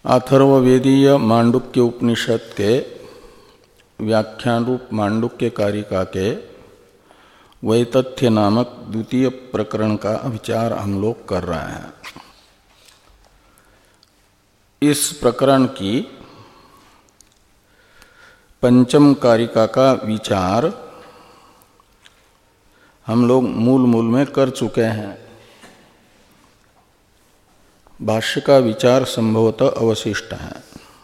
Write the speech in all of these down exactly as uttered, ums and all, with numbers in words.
अथर्ववेदीय मांडुक्य उपनिषद के व्याख्यान रूप मांडुक्य कारिका के वैतथ्य नामक द्वितीय प्रकरण का विचार हम लोग कर रहे हैं। इस प्रकरण की पंचम कारिका का विचार हम लोग मूल मूल में कर चुके हैं। भाष्य का विचार संभवतः अवशिष्ट है।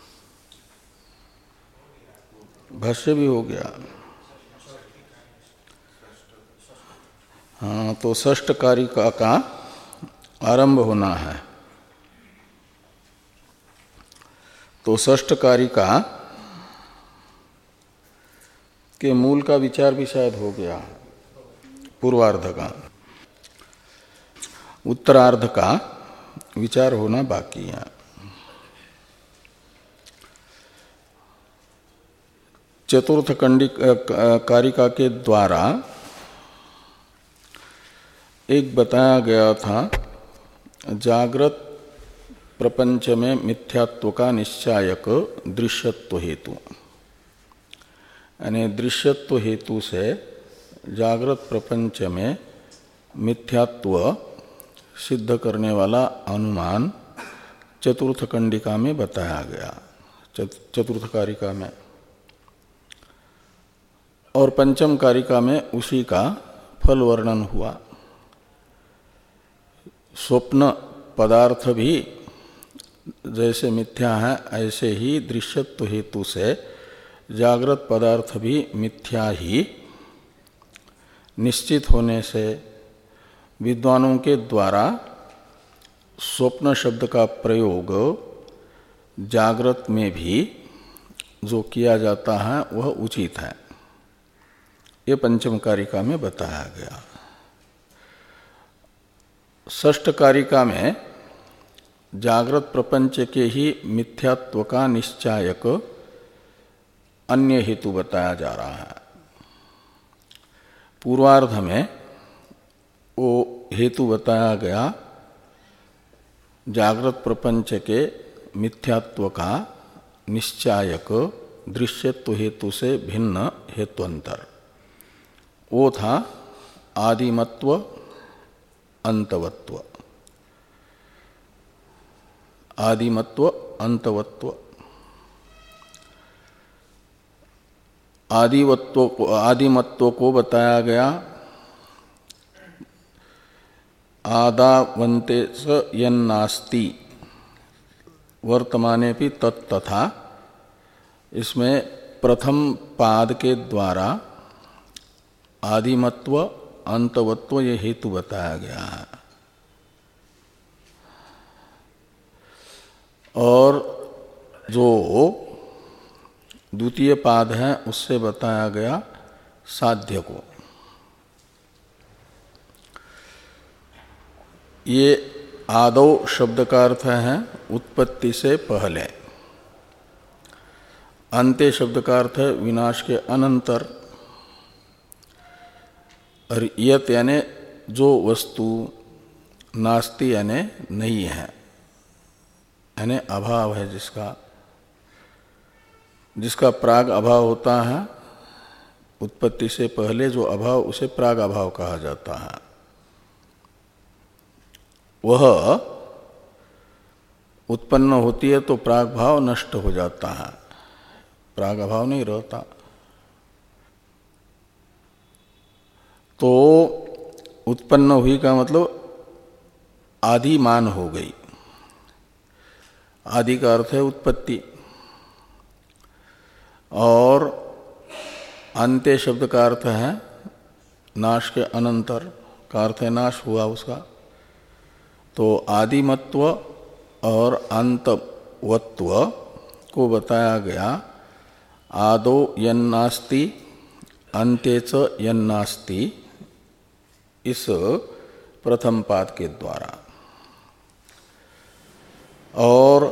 भाष्य भी हो गया। हाँ, तो षष्ठ कारिका का आरंभ होना है। तो षष्ठ कारिका के मूल का विचार भी शायद हो गया, पूर्वार्ध का। उत्तरार्ध का विचार होना बाकी है। चतुर्थ कंडी कारिका के द्वारा एक बताया गया था जागृत प्रपंच में मिथ्यात्व का निश्चायक दृश्यत्व हेतु, यानी दृश्यत्व हेतु से जागृत प्रपंच में मिथ्यात्व सिद्ध करने वाला अनुमान चतुर्थ कंडिका में बताया गया, चतुर्थ कारिका में। और पंचम कारिका में उसी का फल वर्णन हुआ। स्वप्न पदार्थ भी जैसे मिथ्या है, ऐसे ही दृश्यत्व हेतु से जागृत पदार्थ भी मिथ्या ही निश्चित होने से विद्वानों के द्वारा स्वप्न शब्द का प्रयोग जागृत में भी जो किया जाता है वह उचित है। ये पंचम कारिका में बताया गया। षष्ठ कारिका में जागृत प्रपंच के ही मिथ्यात्व का निश्चायक अन्य हेतु बताया जा रहा है। पूर्वार्ध में वो हेतु बताया गया जागृत प्रपंच के मिथ्यात्व का निश्चायक दृश्यत्व हेतु से भिन्न हेत्वंतर। वो था आदिमत्व अंतवत्व। आदिमत्व अंतवत्व। आदिवत्व को आदिमत्व को बताया गया आदावन्ते स यन्नास्ति वर्तमाने भी तत्तथा। इसमें प्रथम पाद के द्वारा आदिमत्व अंतवत्व ये हेतु बताया गया है। और जो द्वितीय पाद है उससे बताया गया साध्य को। ये आदौ शब्द का अर्थ है उत्पत्ति से पहले, अंत्य शब्द का अर्थ है विनाश के अनंतर, और यत यानी जो वस्तु, नास्ति यानी नहीं है, यानी अभाव है, जिसका जिसका प्राग अभाव होता है। उत्पत्ति से पहले जो अभाव उसे प्राग अभाव कहा जाता है। वह उत्पन्न होती है तो प्राग भाव नष्ट हो जाता है, प्राग अभाव नहीं रहता। तो उत्पन्न हुई का मतलब आदिमान हो गई। आदि का अर्थ है उत्पत्ति, और अंत्य शब्द का अर्थ है नाश के अनंतर, का अर्थ है नाश हुआ उसका। तो आदिमत्व और अंतवत्व को बताया गया आदो यन्नास्ति अन्ते च यन्नास्ति, इस प्रथम पाद के द्वारा। और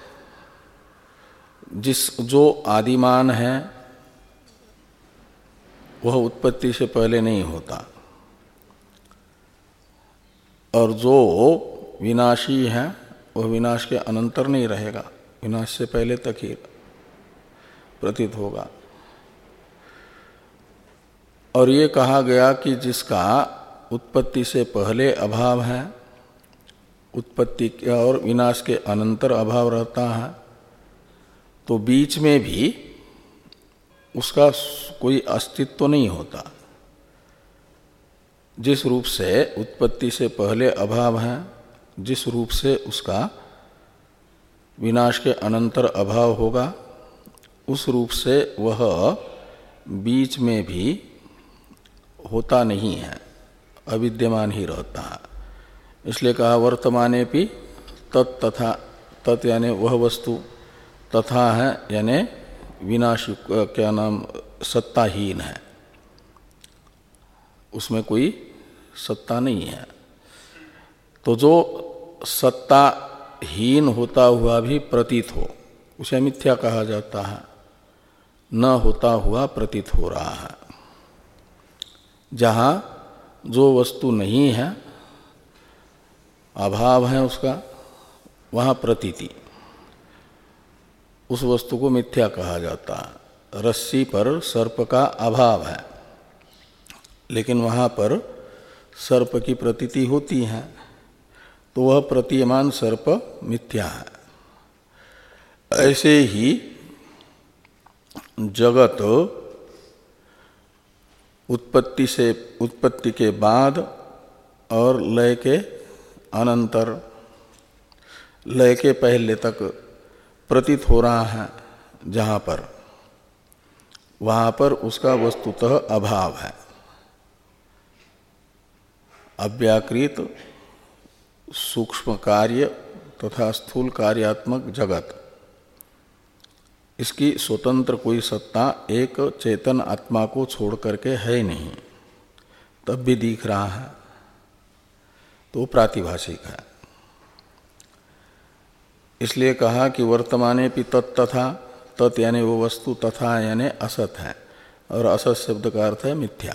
जिस जो आदिमान है वह उत्पत्ति से पहले नहीं होता, और जो विनाशी है वह विनाश के अनंतर नहीं रहेगा। विनाश से पहले तक ही प्रतीत होगा। और ये कहा गया कि जिसका उत्पत्ति से पहले अभाव है, उत्पत्ति और विनाश के अनंतर अभाव रहता है, तो बीच में भी उसका कोई अस्तित्व नहीं होता। जिस रूप से उत्पत्ति से पहले अभाव है, जिस रूप से उसका विनाश के अनंतर अभाव होगा, उस रूप से वह बीच में भी होता नहीं है, अविद्यमान ही रहता है। इसलिए कहा वर्तमाने भी तत् तथा, तत् यानी वह वस्तु, तथा है यानी विनाश क्या नाम सत्ताहीन है, उसमें कोई सत्ता नहीं है। तो जो सत्ताहीन होता हुआ भी प्रतीत हो उसे मिथ्या कहा जाता है, न होता हुआ प्रतीत हो रहा है। जहाँ जो वस्तु नहीं है, अभाव है उसका, वहाँ प्रतीति, उस वस्तु को मिथ्या कहा जाता है। रस्सी पर सर्प का अभाव है, लेकिन वहाँ पर सर्प की प्रतीति होती है, तो वह प्रतीयमान सर्प मिथ्या है। ऐसे ही जगत उत्पत्ति से उत्पत्ति के बाद और लय के अनंतर, लय के पहले तक प्रतीत हो रहा है, जहाँ पर वहाँ पर उसका वस्तुतः अभाव है। अव्याकृत सूक्ष्म कार्य तथा स्थूल कार्यात्मक जगत, इसकी स्वतंत्र कोई सत्ता एक चेतन आत्मा को छोड़ करके है नहीं, तब भी दिख रहा है, तो प्रातिभाषिक है। इसलिए कहा कि वर्तमाने भी तत्तथा, तत् यानी वो वस्तु, तथा यानी असत है, और असत शब्द का अर्थ है मिथ्या।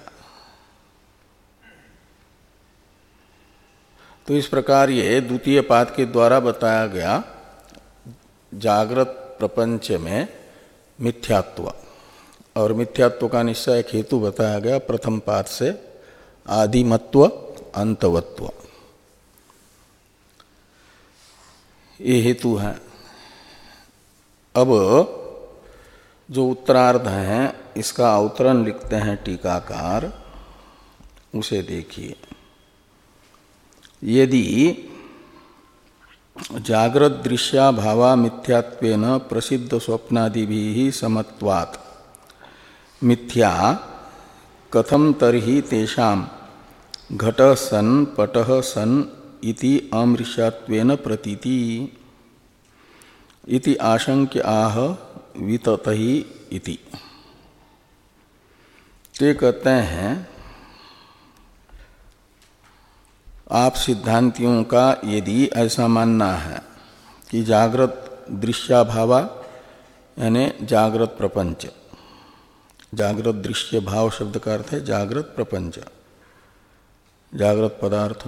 तो इस प्रकार ये द्वितीय पाद के द्वारा बताया गया जागृत प्रपंच में मिथ्यात्व, और मिथ्यात्व का निश्चय एक हेतु बताया गया प्रथम पाद से, आदिमत्व अंतवत्व, ये हेतु है। अब जो उत्तरार्ध है इसका अवतरण लिखते हैं टीकाकार, उसे देखिए। यदि जागृत दृश्याभावा मिथ्यात्वेन प्रसिद्ध स्वप्नादिभिः समत्वात् मिथ्या कथम तर्हि तेषां घटः सन् पटः सन् इति अमृष्यात्वेन प्रतीति इति आशंक्य आह विततहि इति। ते कहते हैं आप सिद्धांतियों का यदि ऐसा मानना है कि जागृत दृश्याभावा यानी जागृत प्रपंच, जागृत दृश्य भाव शब्द का अर्थ है जागृत प्रपंच, जागृत पदार्थ,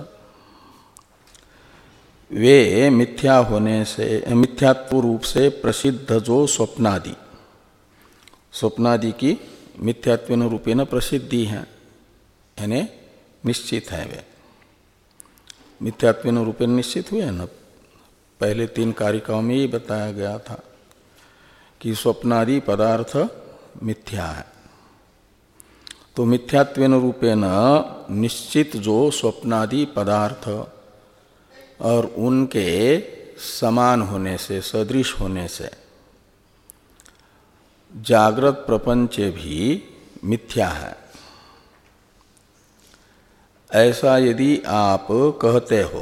वे मिथ्या होने से, मिथ्यात्व रूप से प्रसिद्ध जो स्वप्नादि, स्वप्नादि की मिथ्यात्वेन रूपेण प्रसिद्धि है, यानी निश्चित है, वे मिथ्यात्वेन रूपेण निश्चित हुए न। पहले तीन कारिकाओं में ये बताया गया था कि स्वप्नादि पदार्थ मिथ्या है। तो मिथ्यात्वेन रूपेण निश्चित जो स्वप्नादि पदार्थ और उनके समान होने से, सदृश होने से जागृत प्रपंच भी मिथ्या है, ऐसा यदि आप कहते हो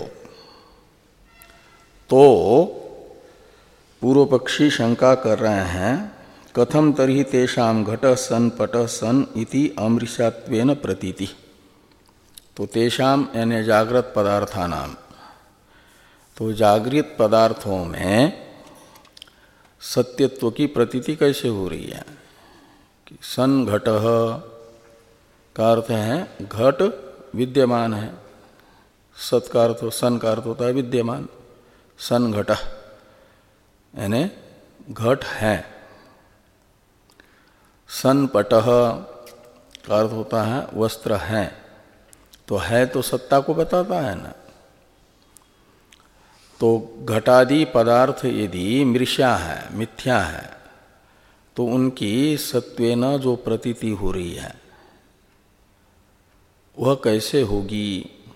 तो पूर्व पक्षी शंका कर रहे हैं कथम तर्हि तेषां घटः सन् पटः सन् इति अमृष्यात्वेन प्रतीति। तो तेषां यानी जागृत पदार्थानां, तो जागृत पदार्थों में सत्यत्व की प्रतीति कैसे हो रही है कि सन् घटः का अर्थ है घट विद्यमान है, सत का अर्थ, सन का अर्थ होता है विद्यमान, सन घटः, यानी घट है। सनपटः का अर्थ होता है वस्त्र है, तो है तो सत्ता को बताता है ना। तो घटादि पदार्थ यदि मृषा है, मिथ्या है, तो उनकी सत्वेन जो प्रतीति हो रही है वह कैसे होगी?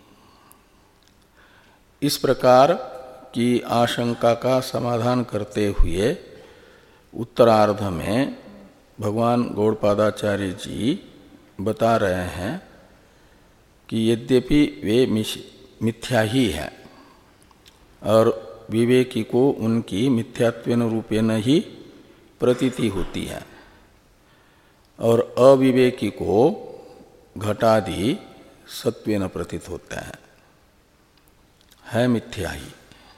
इस प्रकार की आशंका का समाधान करते हुए उत्तरार्ध में भगवान गौड़पादाचार्य जी बता रहे हैं कि यद्यपि वे मिथ्या ही है और विवेकी को उनकी मिथ्यात्वेन रूपेण ही प्रतीति होती है, और अविवेकी को घटादि सत्वेन प्रतीत होते हैं, है मिथ्या ही।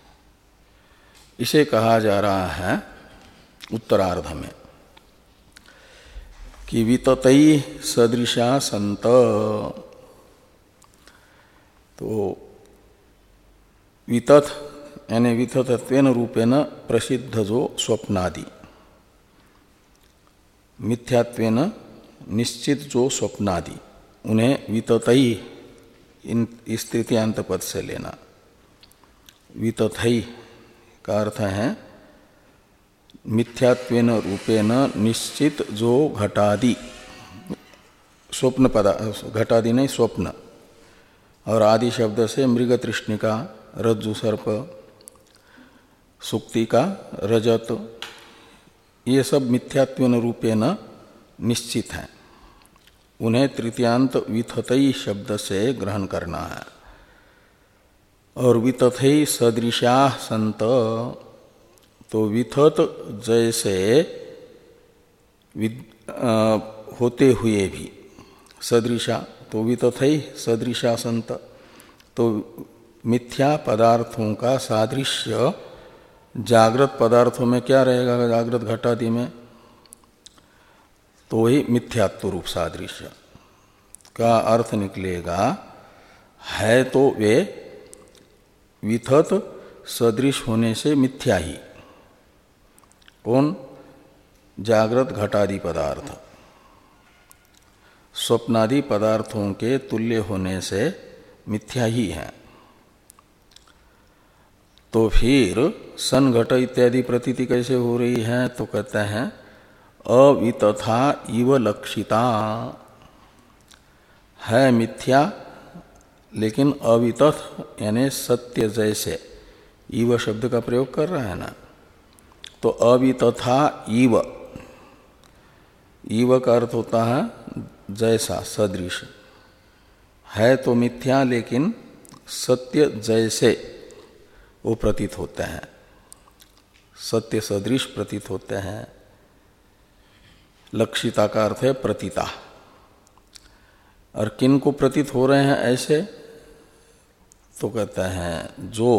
इसे कहा जा रहा है उत्तरार्ध में कि विततई सदृशा संत। तो वितथ यानी विततत्वेन रूपेण प्रसिद्ध जो स्वप्नादि, मिथ्यात्वेन निश्चित जो स्वप्नादि, उन्हें विततई इन इस तृतीयांत पद से लेना। वितथई का अर्थ है मिथ्यात्वेन रूपेण निश्चित जो घटादि, स्वप्न पदा घटादि नहीं स्वप्न, और आदि शब्द से मृग तृष्णिका, रज्जु सर्प, सुक्तिका, रजत, ये सब मिथ्यात्वेन रूपेण निश्चित हैं। उन्हें तृतीयांत वितथई शब्द से ग्रहण करना है। और वितथई सदृशा संत, तो विथत जैसे आ, होते हुए भी सदृशा, तो वितथई सदृशा संत, तो मिथ्या पदार्थों का सादृश्य जागृत पदार्थों में क्या रहेगा? जागृत घटादि में, तो वही मिथ्यात्व रूप सादृश्य का अर्थ निकलेगा। है तो वे विथत सदृश होने से मिथ्या ही। कौन? जागृत घटादि पदार्थ स्वप्नादि पदार्थों के तुल्य होने से मिथ्या ही है। तो फिर सन घट इत्यादि प्रतीति कैसे हो रही है? तो कहते हैं अवितथा इव लक्षिता, है मिथ्या लेकिन अवितथ यानी सत्य जैसे, इव शब्द का प्रयोग कर रहा है ना। तो अवितथा इव, इव का अर्थ होता है जैसा, सदृश। है तो मिथ्या लेकिन सत्य जैसे वो प्रतीत होते हैं, सत्य सदृश प्रतीत होते हैं। लक्षिता का अर्थ है प्रतीता। और किन को प्रतीत हो रहे हैं ऐसे? तो कहते हैं जो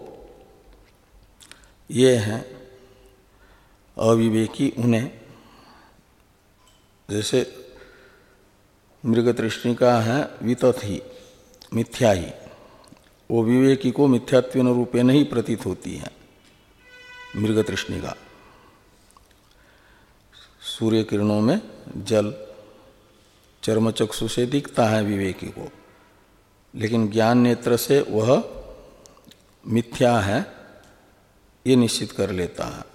ये हैं अविवेकी, उन्हें, जैसे मृग तृष्णिका है वितथ ही, मिथ्या ही, वो विवेकी को मिथ्यात्वेन रूपेण ही प्रतीत होती है मृग तृष्णिका। सूर्य किरणों में जल चर्मचक्षु से दिखता है विवेकी को, लेकिन ज्ञान नेत्र से वह मिथ्या है ये निश्चित कर लेता है।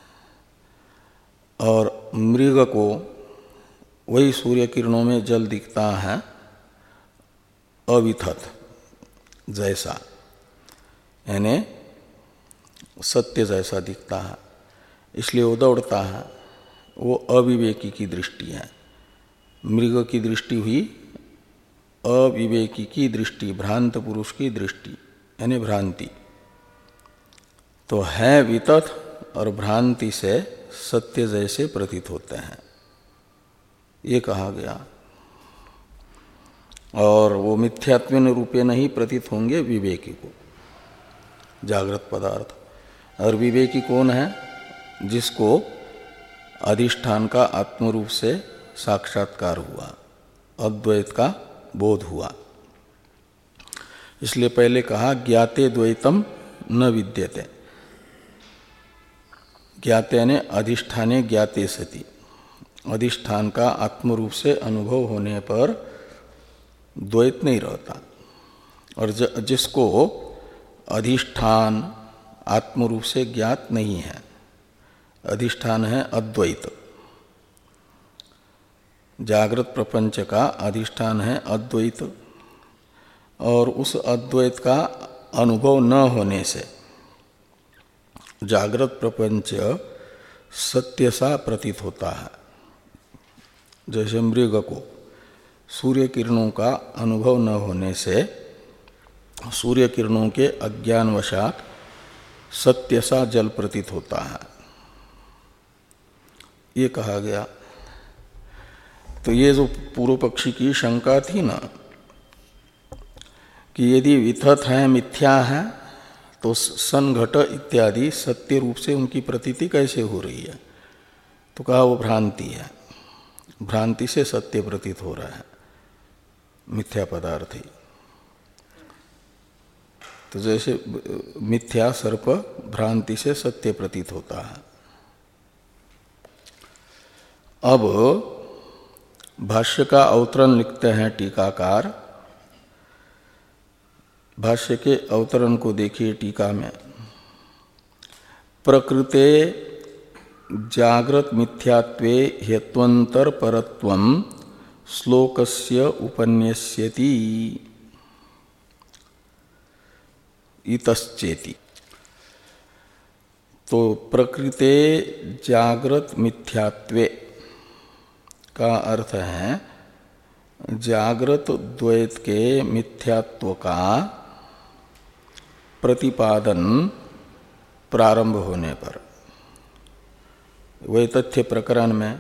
और मृग को वही सूर्य किरणों में जल दिखता है अविथत जैसा, यानी सत्य जैसा दिखता है, इसलिए वो दौड़ता है। वो अविवेकी की दृष्टि है। मृग की दृष्टि हुई अविवेकी की दृष्टि, भ्रांत पुरुष की दृष्टि, यानी भ्रांति। तो है वितथ और भ्रांति से सत्य जैसे प्रतीत होते हैं, ये कहा गया। और वो मिथ्यात्वेन रूपे नहीं प्रतीत होंगे विवेकी को, जागृत पदार्थ। और विवेकी कौन है? जिसको अधिष्ठान का आत्मरूप से साक्षात्कार हुआ, अद्वैत का बोध हुआ। इसलिए पहले कहा ज्ञाते द्वैतम न विद्यते। ज्ञाते ने अधिष्ठाने ज्ञाते सति, अधिष्ठान का आत्मरूप से अनुभव होने पर द्वैत नहीं रहता। और जिसको अधिष्ठान आत्मरूप से ज्ञात नहीं है, अधिष्ठान है अद्वैत, जागृत प्रपंच का अधिष्ठान है अद्वैत, और उस अद्वैत का अनुभव न होने से जागृत प्रपंच सत्य सा प्रतीत होता है। जैसे मृग को सूर्य किरणों का अनुभव न होने से सूर्य किरणों के अज्ञानवशात सत्य सा जल प्रतीत होता है, ये कहा गया। तो ये जो पूर्व पक्षी की शंका थी ना कि यदि विथत है, मिथ्या है, तो सन घट इत्यादि सत्य रूप से उनकी प्रतीति कैसे हो रही है? तो कहा वो भ्रांति है, भ्रांति से सत्य प्रतीत हो रहा है, मिथ्या पदार्थ ही। तो जैसे मिथ्या सर्प भ्रांति से सत्य प्रतीत होता है। अब भाष्य का अवतरण लिखते हैं टीकाकार। भाष्य के अवतरण को देखिए टीका में। प्रकृते जागृत मिथ्यात्वे हेत्वंतर परत्वं श्लोकस्य उपन्यस्यति इतश्चेति। तो प्रकृते जागृत मिथ्यात्वे का अर्थ है जागृत द्वैत के मिथ्यात्व का प्रतिपादन प्रारंभ होने पर। वैतथ्य प्रकरण में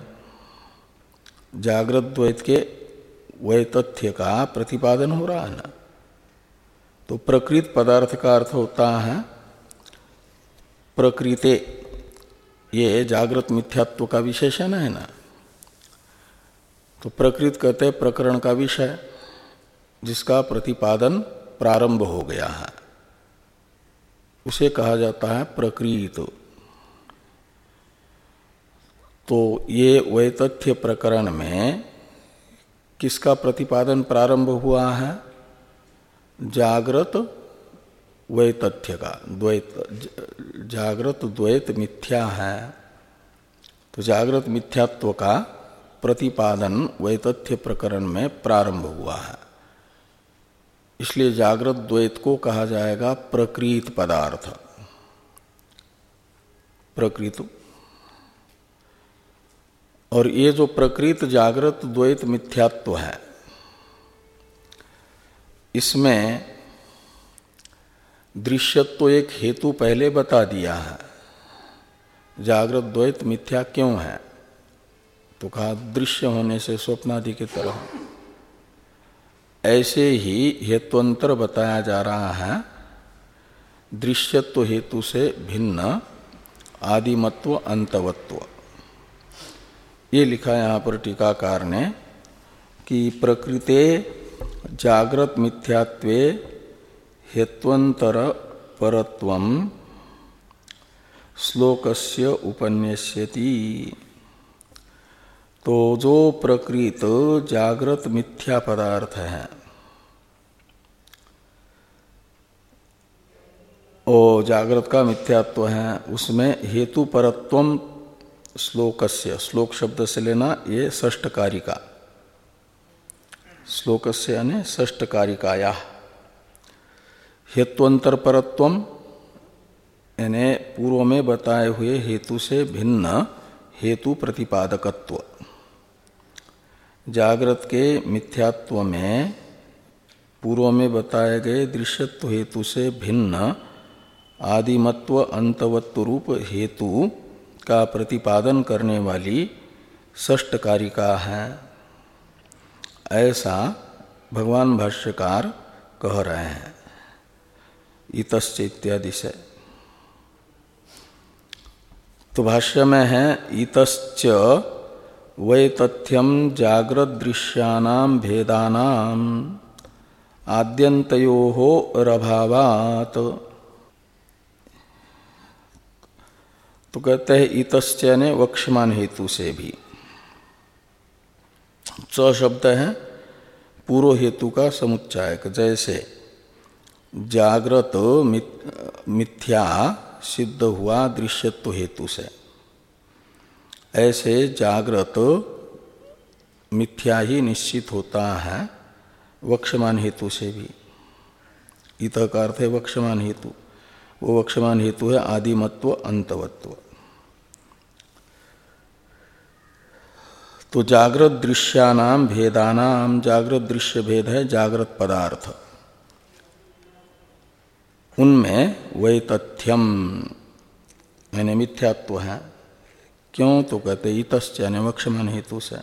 जागृत द्वैत के वैतथ्य का प्रतिपादन हो रहा है ना, तो प्रकृत पदार्थ का अर्थ होता है प्रकृते, ये जागृत मिथ्यात्व का विशेषण है ना। तो प्रकृत कहते हैं प्रकरण का विषय जिसका प्रतिपादन प्रारंभ हो गया है, उसे कहा जाता है प्रकृत। तो ये वैतथ्य प्रकरण में किसका प्रतिपादन प्रारंभ हुआ है? जागृत वैतथ्य का। द्वैत, जागृत द्वैत मिथ्या है, तो जागृत मिथ्यात्व का प्रतिपादन वैतथ्य प्रकरण में प्रारंभ हुआ है। इसलिए जागृत द्वैत को कहा जाएगा प्रकृत पदार्थ। प्रकृत। और ये जो प्रकृत जागृत द्वैत मिथ्यात्व है, इसमें दृश्यत्व एक हेतु पहले बता दिया है। जागृत द्वैत मिथ्या क्यों है? तो कहा दृश्य होने से स्वप्नादि की तरह। ऐसे ही हेत्वंतर बताया जा रहा है दृश्यत्व हेतु से भिन्न आदिमत्व अंतवत्व। ये लिखा यहाँ पर टीकाकार ने कि प्रकृते जागृत मिथ्यात्वे हेत्वंतर परत्वं श्लोकस्य उपन्यस्यति। तो जो प्रकृत जागृत मिथ्या पदार्थ है, ओ जागृत का मिथ्यात्व है, उसमें हेतु परत्वम श्लोकस्य, श्लोक शब्द से लेना ये षष्ठ कारिका, श्लोकस्य यानी षष्ठ कारिकाया। हेत्वंतर परत्वम यानी पूर्व में बताए हुए हेतु से भिन्न हेतु प्रतिपादकत्व। जागृत के मिथ्यात्व में पूर्व में बताए गए दृश्यत्व हेतु से भिन्न आदिमत्व अंतवत्व रूप हेतु का प्रतिपादन करने वाली षष्ठ कारिका है, ऐसा भगवान भाष्यकार कह रहे हैं इतश्च इत्यादि से। तो भाष्य में है इतश्च वैतथ्यम जागृत दृश्यानां भेदानां आद्यन्तयोः रभावात्। तो कहते हैं इतश्च ने वक्ष्यमान हेतु से भी। च शब्द है पूर्व हेतु का समुच्चायक। जैसे जागृत मिथ्या सिद्ध हुआ दृश्यत्व हेतु से, ऐसे जागृत मिथ्या ही निश्चित होता है वक्ष्यमान हेतु से भी। इत का अर्थ है वक्ष्यमान हेतु। वो वक्ष्यमान हेतु है आदिमत्व अंतवत्व। तो जागृत दृश्यानाम भेदानाम, जागृत दृश्य भेद है जागृत पदार्थ, उनमें वैतथ्यम यानी मिथ्यात्व है। क्यों? तो कहते इतश्च यानी वक्ष्यमान हेतु से।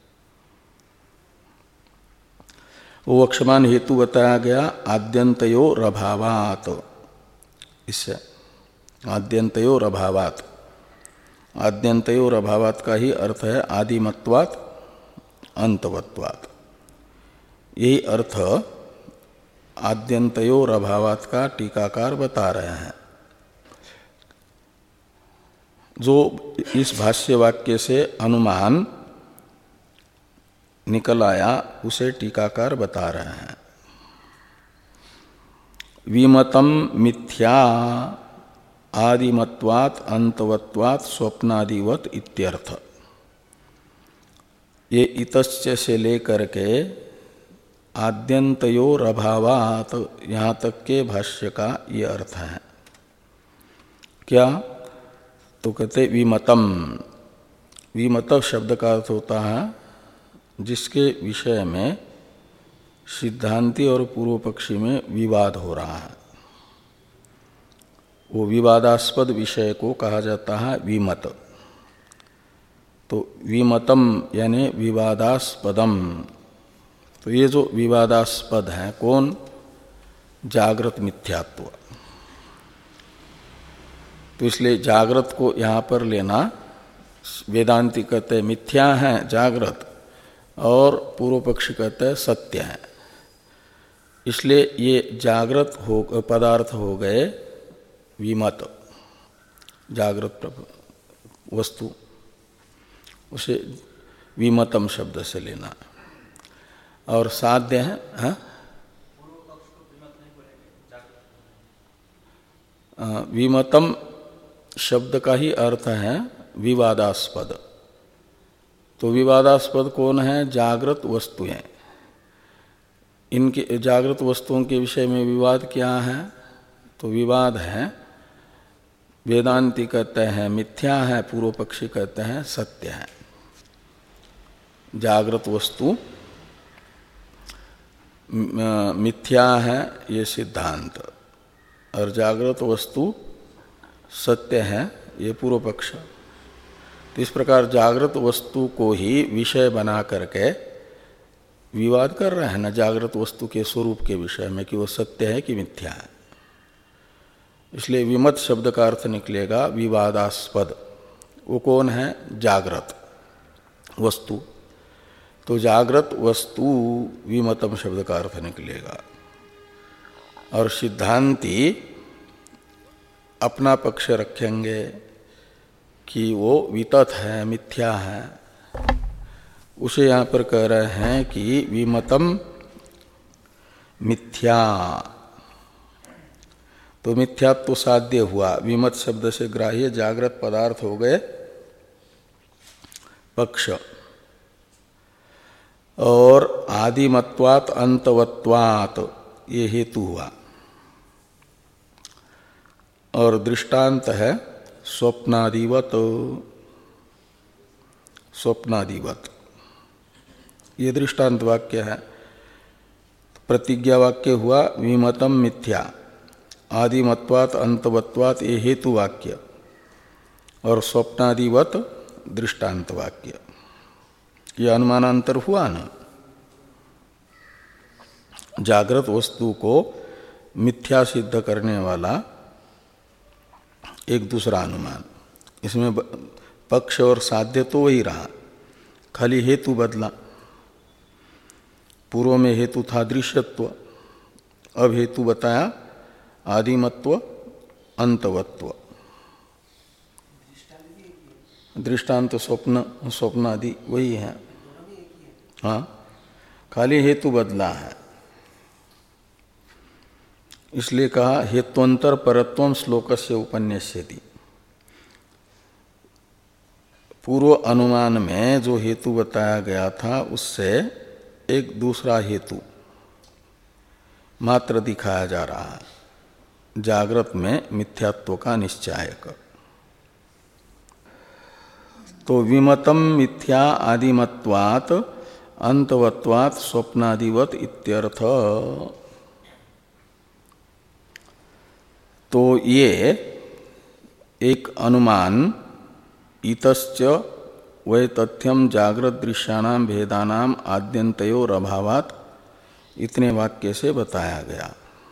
वो वक्ष्यमान हेतु बताया गया आद्यंतयोर अभावात्, इससे आद्यंतयोर अभावात्। आद्यंतयोर अभावात् का ही अर्थ है आदिमत्वात् अंतवत्वात्। यही अर्थ आद्यंतयोर अभावात् का टीकाकार बता रहे हैं। जो इस भाष्य वाक्य से अनुमान निकल आया उसे टीकाकार बता रहे हैं। विमतम मिथ्या आदिमत्वात् अंतवत्वात् स्वप्नादिवत इत्यर्थ। ये इतश्च से लेकर के आद्यंतयोर अभावात् यहाँ तक के भाष्य का ये अर्थ है। क्या? तो कहते विमतम। विमत शब्द का अर्थ होता है जिसके विषय में सिद्धांती और पूर्व पक्षी में विवाद हो रहा है, वो विवादास्पद विषय को कहा जाता है विमत। तो विमतम यानी विवादास्पदम। तो ये जो विवादास्पद है कौन? जागृत मिथ्यात्व। तो इसलिए जागृत को यहाँ पर लेना, वेदांती कहते हैं मिथ्या है जागृत और पूर्व पक्षी कहते हैं सत्य है। इसलिए ये जागृत हो पदार्थ हो गए विमत, जागृत वस्तु, उसे विमतम शब्द से लेना। और साध्य है हाँ? विमतम शब्द का ही अर्थ है विवादास्पद। तो विवादास्पद कौन है? जागृत वस्तुएं। इनके जागृत वस्तुओं के विषय में विवाद क्या है? तो विवाद है, वेदांती कहते हैं मिथ्या है, पूर्व पक्षी कहते हैं सत्य है। जागृत वस्तु मिथ्या है ये सिद्धांत, और जागृत वस्तु सत्य है ये पूर्व पक्ष। तो इस प्रकार जागृत वस्तु को ही विषय बना करके विवाद कर रहे हैं ना, जागृत वस्तु के स्वरूप के विषय में कि वो सत्य है कि मिथ्या है। इसलिए विमत शब्द का अर्थ निकलेगा विवादास्पद। वो कौन है? जागृत वस्तु। तो जागृत वस्तु विमतम शब्द का अर्थ निकलेगा। और सिद्धांती अपना पक्ष रखेंगे कि वो वितत है, मिथ्या है। उसे यहाँ पर कह रहे हैं कि विमतम मिथ्या। तो मिथ्यात्व तो साध्य हुआ, विमत शब्द से ग्राह्य जागृत पदार्थ हो गए पक्ष। और आदिमत्वात् अंतवत्वात् ये हेतु हुआ। और दृष्टांत है स्वप्नादिवत। स्वप्नादिवत ये दृष्टांत वाक्य है। प्रतिज्ञा वाक्य हुआ विमतम मिथ्या, आदिमत्वात् अंतवत्वात् ये हेतु वाक्य, और स्वप्नादिवत दृष्टांत वाक्य। ये अनुमानांतर हुआ ना। जागृत वस्तु को मिथ्या सिद्ध करने वाला एक दूसरा अनुमान। इसमें पक्ष और साध्य तो वही रहा, खाली हेतु बदला। पूर्व में हेतु था दृश्यत्व, अब हेतु बताया आदिमत्व अंतवत्व। दृष्टांत तो स्वप्न स्वप्न आदि वही है। हाँ, खाली हेतु बदला है, इसलिए कहा हेत्वंतर परत्वम श्लोकस्य उपन्यस्यति। पूर्व अनुमान में जो हेतु बताया गया था उससे एक दूसरा हेतु मात्र दिखाया जा रहा है, जागृत में मिथ्यात्व का निश्चायक। तो विमतम मिथ्या आदिमत्वात् अंतवत्वात् स्वप्नादिवत इत्यर्थ। तो ये एक अनुमान इतश्च वै तथ्यम जागृत दृश्यानाम भेदानाम आद्यंतयोर अभावात् इतने वाक्य से बताया गया।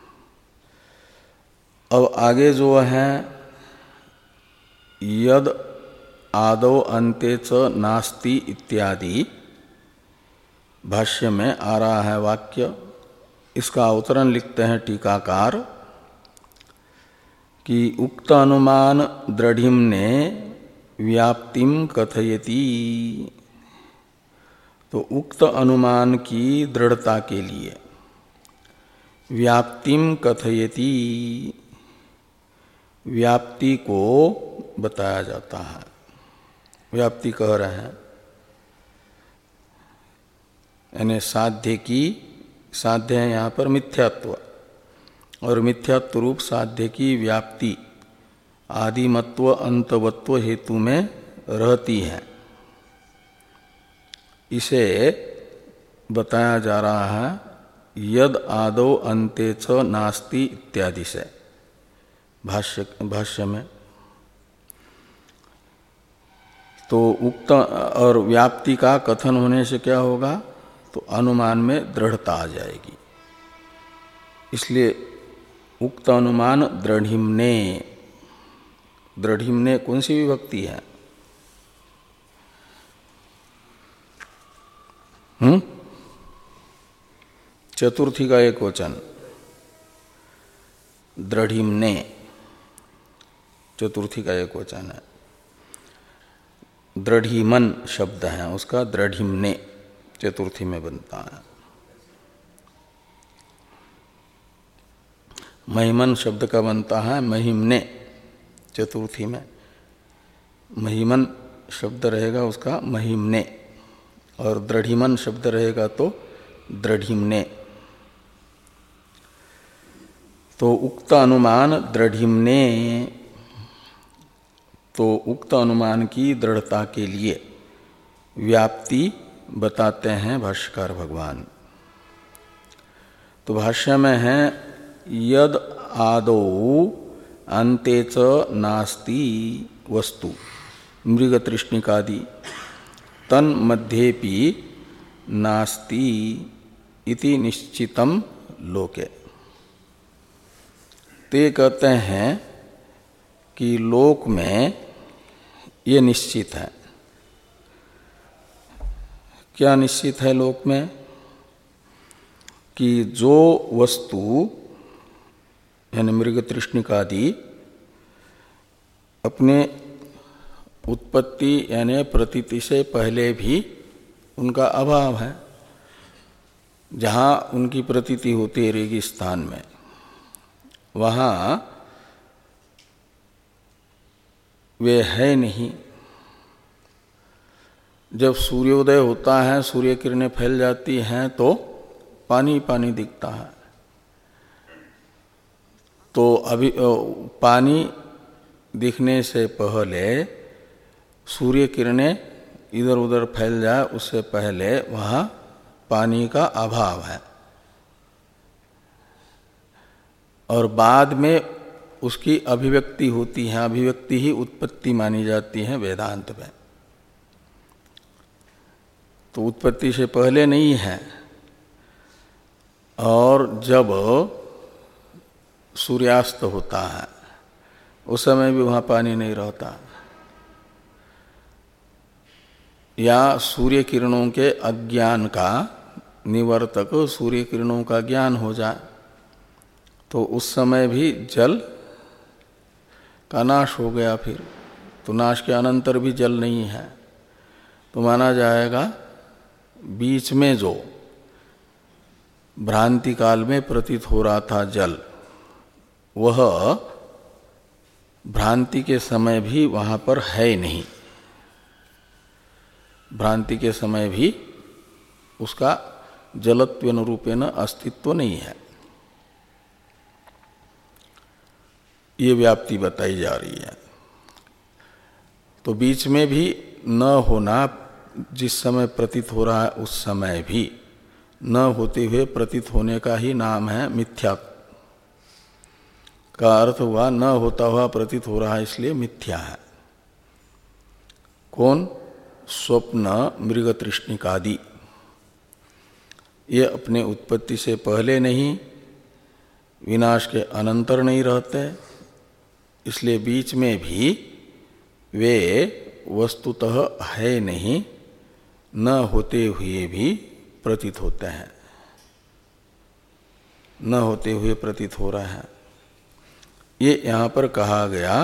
अब आगे जो है यद आदौ अन्ते च नास्ति इत्यादि भाष्य में आ रहा है वाक्य, इसका अवतरण लिखते हैं टीकाकार कि उक्त अनुमान दृढ़िम्ने व्याप्तिम कथयति। तो उक्त अनुमान की दृढ़ता के लिए व्याप्तिम कथयति, व्याप्ति को बताया जाता है। व्याप्ति कह रहे हैं यानी साध्य की, साध्य है यहाँ पर मिथ्यात्व, और मिथ्यात्व रूप साध्य की व्याप्ति आदिमत्व अंतवत्व हेतु में रहती है, इसे बताया जा रहा है यद आदौ अन्ते च नास्ति इत्यादि से भाष्य भाष्य में। तो उक्त और व्याप्ति का कथन होने से क्या होगा, तो अनुमान में दृढ़ता आ जाएगी। इसलिए उक्त अनुमान दृढ़िम्ने, दृढ़िम्ने कौन सी विभक्ति है? हम्म चतुर्थी का एक वचन दृढ़िम्ने, चतुर्थी का एक वचन है। दृढ़िमन शब्द है उसका, दृढ़िम्ने चतुर्थी में बनता है। महिमन शब्द का बनता है महिम्ने चतुर्थी में। महिमन शब्द रहेगा उसका महिम्ने, और दृढ़िमन शब्द रहेगा तो दृढ़िम्ने। तो उक्त अनुमान दृढ़िम्ने, तो उक्त अनुमान की दृढ़ता के लिए व्याप्ति बताते हैं भाष्यकार भगवान। तो भाष्य में है यद आदौ अन्ते च नास्ति वस्तु मृग तृष्णिकादि तन्मध्येपि नास्ति इति निश्चितम लोके। ते कहते हैं कि लोक में ये निश्चित है। क्या निश्चित है लोक में? कि जो वस्तु यानी मृग तृष्णिकादि अपने उत्पत्ति यानी प्रतीति से पहले भी उनका अभाव है। जहाँ उनकी प्रतीति होती है रेगिस्तान में, वहाँ वे है नहीं। जब सूर्योदय होता है, सूर्य किरणें फैल जाती हैं तो पानी पानी दिखता है। तो अभी पानी दिखने से पहले सूर्य किरणें इधर उधर फैल जाए, उससे पहले वहाँ पानी का अभाव है, और बाद में उसकी अभिव्यक्ति होती है। अभिव्यक्ति ही उत्पत्ति मानी जाती है वेदांत में। तो उत्पत्ति से पहले नहीं है, और जब सूर्यास्त होता है उस समय भी वहाँ पानी नहीं रहता, या सूर्य किरणों के अज्ञान का निवर्तक सूर्य किरणों का ज्ञान हो जाए तो उस समय भी जल का नाश हो गया। फिर तो नाश के अनंतर भी जल नहीं है, तो माना जाएगा बीच में जो भ्रांति काल में प्रतीत हो रहा था जल, वह भ्रांति के समय भी वहां पर है नहीं, भ्रांति के समय भी उसका जलत्वेन अस्तित्व नहीं है। ये व्याप्ति बताई जा रही है। तो बीच में भी न होना, जिस समय प्रतीत हो रहा है उस समय भी न होते हुए प्रतीत होने का ही नाम है मिथ्या। का अर्थ हुआ न होता हुआ प्रतीत हो रहा है, इसलिए मिथ्या है। कौन? स्वप्न, मृग तृष्णिकादि। ये अपने उत्पत्ति से पहले नहीं, विनाश के अनंतर नहीं रहते, इसलिए बीच में भी वे वस्तुतः है नहीं, न होते हुए भी प्रतीत होते हैं, न होते हुए प्रतीत हो रहा है। ये यहाँ पर कहा गया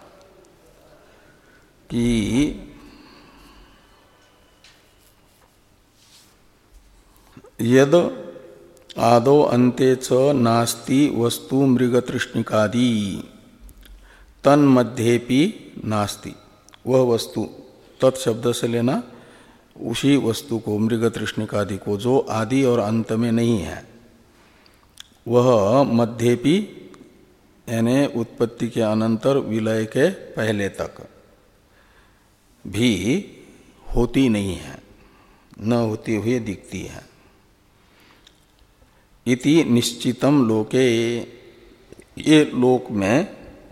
कि यद आदौ अन्ते च नास्ति वस्तु मृगतृष्णिकादि तन्मध्येपि नास्ति। वह वस्तु, तत्शब्द से लेना उसी वस्तु को, मृगतृष्णिकादि को, जो आदि और अंत में नहीं है, वह मध्येपि यानी उत्पत्ति के अनंतर विलय के पहले तक भी होती नहीं है, न होती हुई दिखती है। इति निश्चितम लोके, ये लोक में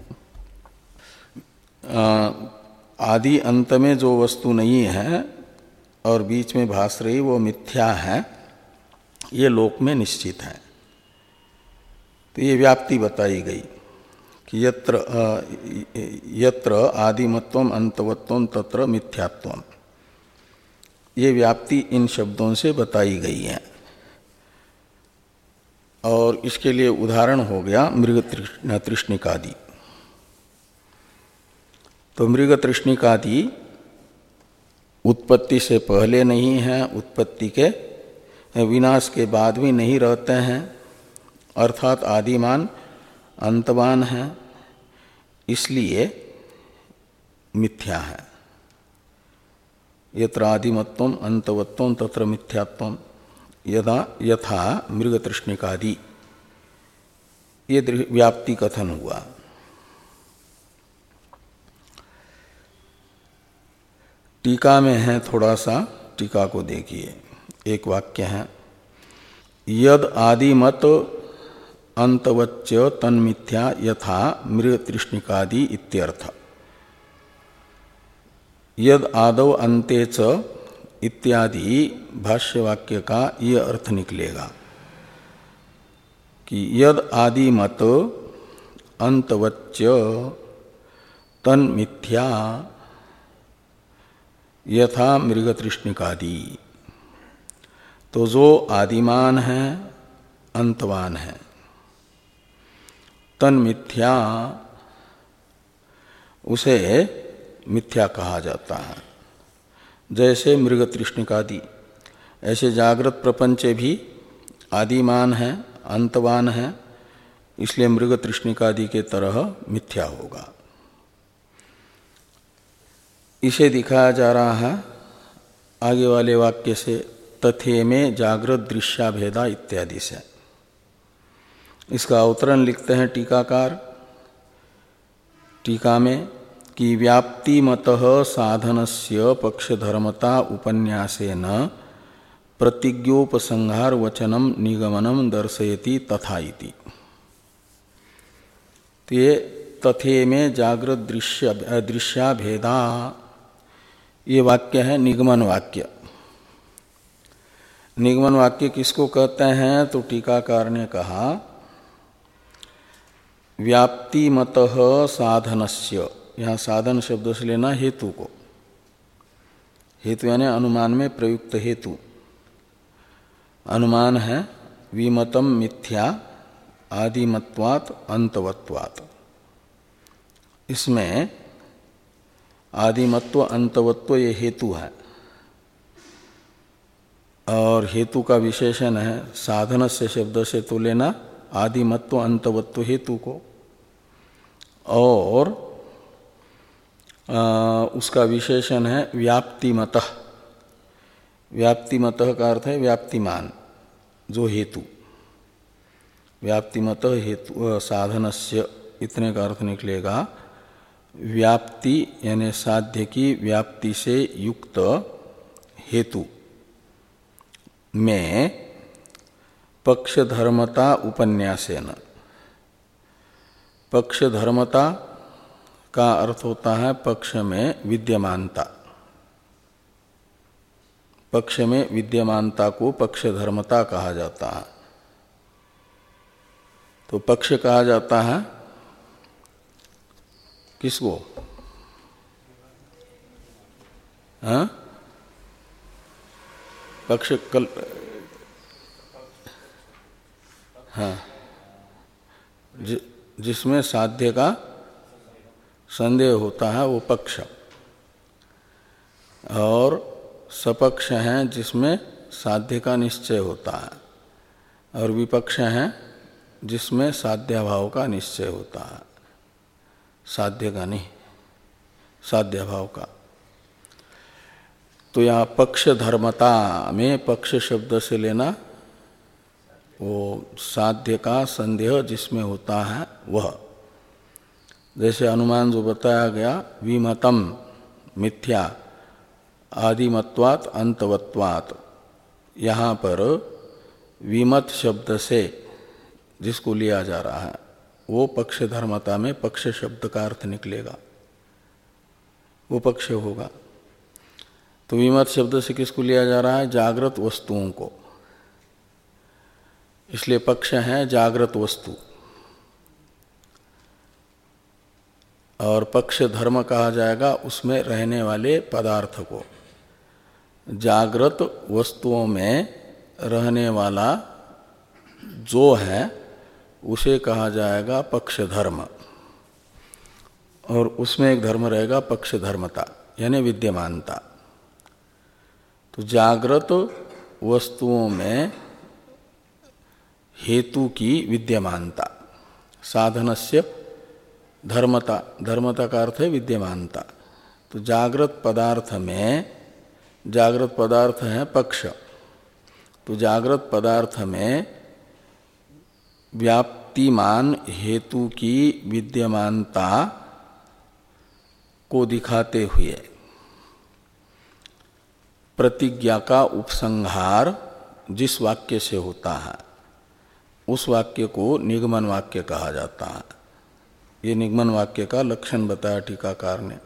आदि अंत में जो वस्तु नहीं है और बीच में भास रही वो मिथ्या है, ये लोक में निश्चित है। तो ये व्याप्ति बताई गई कि यत्र यत्र आदिमत्वम अंतवत्वम तत्र मिथ्यात्वम। ये व्याप्ति इन शब्दों से बताई गई है। और इसके लिए उदाहरण हो गया मृग तृष्णिकादि। तो मृग तृष्णिकादि उत्पत्ति से पहले नहीं है, उत्पत्ति के विनाश के बाद भी नहीं रहते हैं, अर्थात आदिमान अंतवान है, इसलिए मिथ्या है। यत्र आदिमत्वम अंतवत्वम तत्र मिथ्यात्वम यदा यथा मृग तृष्णिकादि। ये व्याप्ति कथन हुआ। टीका में है, थोड़ा सा टीका को देखिए। एक वाक्य है, यद आदिमत अंतवच्च तन्मिथ्या यथा मृग तृष्णिकादि इत्यर्थ। यद आदौ अन्ते च इत्यादि भाष्य वाक्य का ये अर्थ निकलेगा कि यद आदिमत अंतवच्च तन्मिथ्या यथा मृग तृष्णिकादि। तो जो आदिमान है, अंतवान है, तन्मिथ्या, उसे मिथ्या कहा जाता है। जैसे मृग तृष्णिकादि, ऐसे जागृत प्रपंच भी आदिमान है, अंतवान है, इसलिए मृग तृष्णिकादि के तरह मिथ्या होगा। इसे दिखाया जा रहा है आगे वाले वाक्य से, तथे में जागृत दृश्याभेदा इत्यादि से। इसका अवतरण लिखते हैं टीकाकार टीका में कि व्याप्तिमतः साधनस्य पक्षधर्मता उपन्यासेन प्रतिज्ञोपसंहार वचनम निगमनम दर्शयति तथा इति। तो ये तथे में जागृत दृश्य दृश्याभेदा, ये वाक्य है निगमन वाक्य। निगमन वाक्य किसको कहते हैं? तो टीकाकार ने कहा व्याप्तिमतः साधनस्य, यहाँ साधन शब्द से लेना हेतु को। हेतु यानी अनुमान में प्रयुक्त हेतु। अनुमान है विमतम मिथ्या आदिमत्वात् अंतवत्वात्। इसमें आदिमत्व अंतवत्व ये हेतु है, और हेतु का विशेषण है साधन से शब्द से तो लेना आदिमत्व अंतवत्व हेतु को, और आ, उसका विशेषण है व्याप्तिमतः। व्याप्तिमतः का अर्थ है व्याप्तिमान जो हेतु, व्याप्तिमतः हेतु साधनस्य इतने का अर्थ निकलेगा व्याप्ति यानी साध्य की व्याप्ति से युक्त हेतु में पक्षधर्मता उपन्यासेन। पक्षधर्मता का अर्थ होता है पक्ष में विद्यमानता, पक्ष में विद्यमानता को पक्षधर्मता कहा जाता है। तो पक्ष कहा जाता है किसको? हाँ? पक्ष कल हाँ जि, जिसमें साध्य का संदेह होता है वो पक्ष, और सपक्ष हैं जिसमें साध्य का निश्चय होता है, और विपक्ष हैं जिसमें साध्याभाव का निश्चय होता है, साध्य का नहीं, साध्याभाव का। तो यहाँ पक्ष धर्मता में पक्ष शब्द से लेना वो साध्य का संदेह जिसमें होता है वह, जैसे अनुमान जो बताया गया विमतम मिथ्या आदिमत्वात् अंतवत्वात्, यहाँ पर विमत शब्द से जिसको लिया जा रहा है वो पक्ष धर्मता में पक्ष शब्द का अर्थ निकलेगा, वो पक्ष होगा। तो विमत शब्द से किसको लिया जा रहा है? जागृत वस्तुओं को, इसलिए पक्ष है जागृत वस्तु। और पक्ष धर्म कहा जाएगा उसमें रहने वाले पदार्थ को, जागृत वस्तुओं में रहने वाला जो है उसे कहा जाएगा पक्ष धर्म, और उसमें एक धर्म रहेगा पक्ष धर्मता यानी विद्यमानता। तो जागृत वस्तुओं में हेतु की विद्यमानता, साधनस्य धर्मता, धर्मता का अर्थ है विद्यमानता। तो जागृत पदार्थ में, जागृत पदार्थ है पक्ष, तो जागृत पदार्थ में व्याप्तिमान हेतु की विद्यमानता को दिखाते हुए प्रतिज्ञा का उपसंहार जिस वाक्य से होता है उस वाक्य को निगमन वाक्य कहा जाता है। ये निगमन वाक्य का लक्षण बताया टीकाकार ने।